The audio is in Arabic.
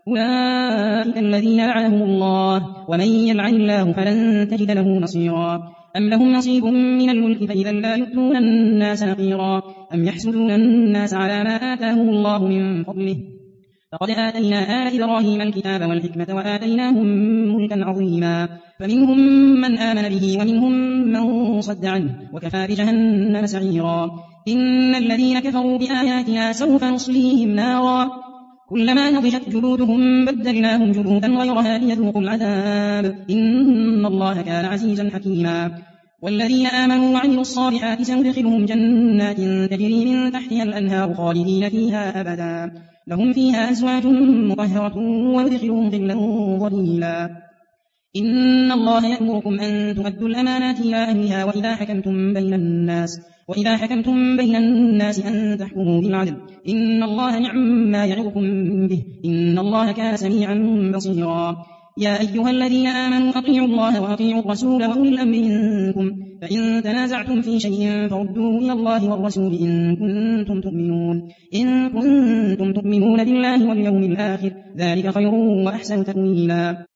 أولئك الذين لعنهم الله ومن يلعن الله فلن تجد له نصيرا أم لهم نصيب من الملك فإذا لا يؤتون الناس نقيرا أم يحسدون الناس على ما آتاهم الله من فضله فقد آتينا آل إبراهيم الكتاب والحكمة وآتيناهم ملكا عظيما فمنهم من آمن به ومنهم من صد عنه وكفى بجهنم سعيرا إن الذين كفروا بآياتنا سوف نصليهم نارا كلما نضجت جلودهم بدلناهم جلودا غيرها ليذوقوا العذاب إن الله كان عزيزا حكيما والذين آمنوا وعملوا الصالحات سندخلهم جنات تجري من تحتها الأنهار خالدين فيها أبدا لهم فيها أزواج مطهرة ويدخلهم ظلا ظليلا إن الله يأمركم أن تؤدوا الأمانات إلى أهلها وإذا حكمتم بين الناس أن تحكموا بالعدل إن الله نعم ما يعظكم به إن الله كان سميعا بصيرا يا أيها الذين آمنوا أطيعوا الله وأطيعوا الرسول وأولي الأمر منكم فإن تنازعتم في شيء فردوه إلى الله والرسول إن كنتم تؤمنون بالله واليوم الآخر ذلك خير وأحسن تأويلا